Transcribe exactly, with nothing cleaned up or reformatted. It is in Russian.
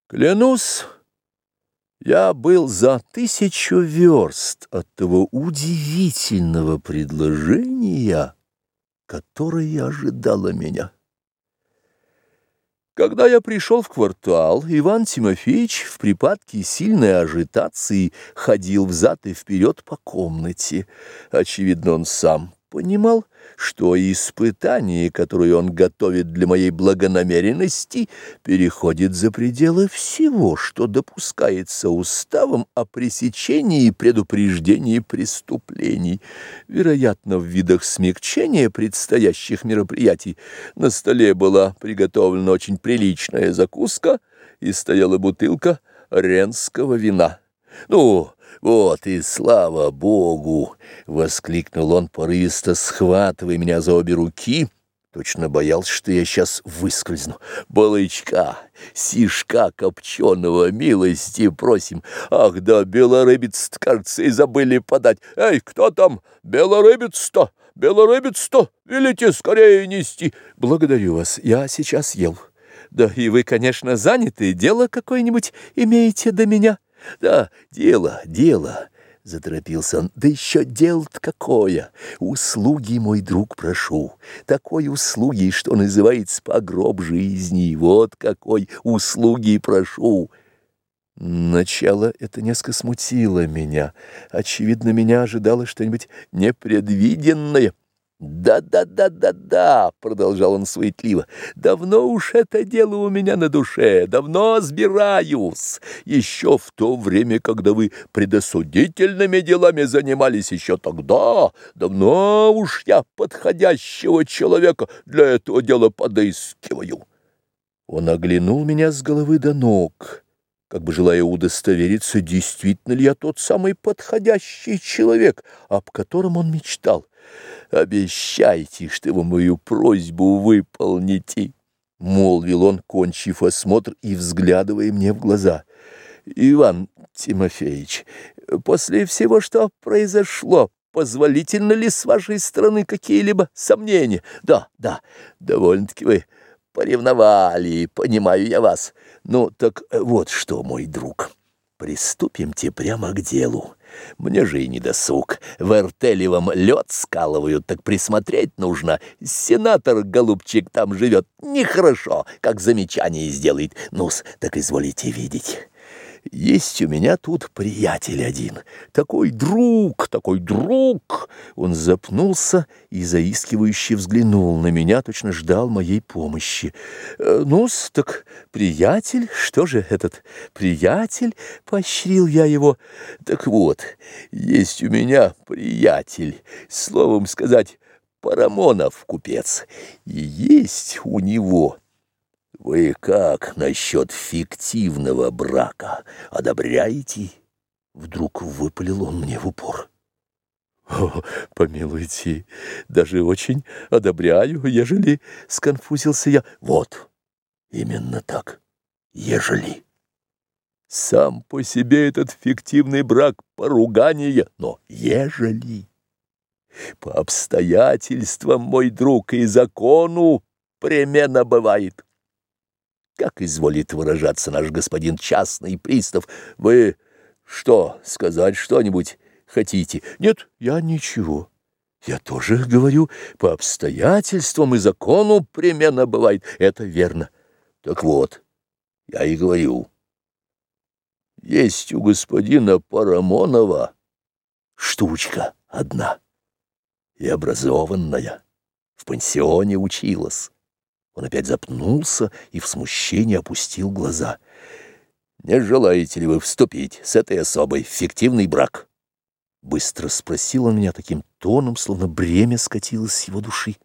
Клянусь, я был за тысячу верст от того удивительного предложения, которое ожидало меня. Когда я пришел в квартал, Иван Тимофеевич в припадке сильной ажитации ходил взад и вперед по комнате. Очевидно, он сам понимал, что испытание, которое он готовит для моей благонамеренности, переходит за пределы всего, что допускается уставом о пресечении и предупреждении преступлений. Вероятно, в видах смягчения предстоящих мероприятий на столе была приготовлена очень приличная закуска и стояла бутылка ренского вина. «Ну, вот и слава Богу!» — воскликнул он, порывисто схватывая меня за обе руки. Точно боялся, что я сейчас выскользну. «Балычка, сишка копченого, милости просим. Ах да, белорыбец-то, кажется, и забыли подать. Эй, кто там? Белорыбец-то, белорыбец-то, велите скорее нести!» «Благодарю вас, я сейчас ел. Да и вы, конечно, заняты, дело какое-нибудь имеете до меня?» «Да, дело, дело», — заторопился он, — «да еще дело-то какое! Услуги, мой друг, прошу, такой услуги, что называется, по гроб жизни, вот какой услуги прошу». Начало это несколько смутило меня. Очевидно, меня ожидало что-нибудь непредвиденное. «Да-да-да-да-да», — продолжал он суетливо, — «давно уж это дело у меня на душе, давно сбираюсь. Еще в то время, когда вы предосудительными делами занимались, еще тогда, давно уж я подходящего человека для этого дела подыскиваю». Он оглянул меня с головы до ног, как бы желая удостовериться, действительно ли я тот самый подходящий человек, об котором он мечтал. «Обещайте, что вы мою просьбу выполните», — молвил он, кончив осмотр и взглядывая мне в глаза. «Иван Тимофеевич, после всего, что произошло, позволительно ли с вашей стороны какие-либо сомнения? Да, да, довольно-таки вы поревновали, понимаю я вас. Ну, так вот что, мой друг, приступимте прямо к делу. Мне же и не досуг. В Артелевом лед скалывают, так присмотреть нужно. Сенатор, голубчик, там живет нехорошо, как замечание сделает. Ну-с, так изволите видеть. Есть у меня тут приятель один, такой друг, такой друг». Он запнулся и заискивающе взглянул на меня, точно ждал моей помощи. «Ну-с, так приятель, что же этот приятель?» — поощрил я его. «Так вот, есть у меня приятель, словом сказать, Парамонов купец, и есть у него...» «Вы как насчет фиктивного брака? Одобряете?» Вдруг выпалил он мне в упор. «О, помилуйте, даже очень одобряю, ежели...» — сконфузился я. «Вот, именно так, ежели. Сам по себе этот фиктивный брак — поругание, но ежели. По обстоятельствам, мой друг, и закону пременно бывает. Как изволит выражаться наш господин частный пристав, вы что, сказать что-нибудь хотите?» «Нет, я ничего. Я тоже говорю, по обстоятельствам и закону пременно бывает. Это верно. Так вот, я и говорю, есть у господина Парамонова штучка одна и образованная, в пансионе училась». Он опять запнулся и в смущении опустил глаза. «Не желаете ли вы вступить с этой особой в фиктивный брак?» Быстро спросил он меня таким тоном, словно бремя скатилось с его души.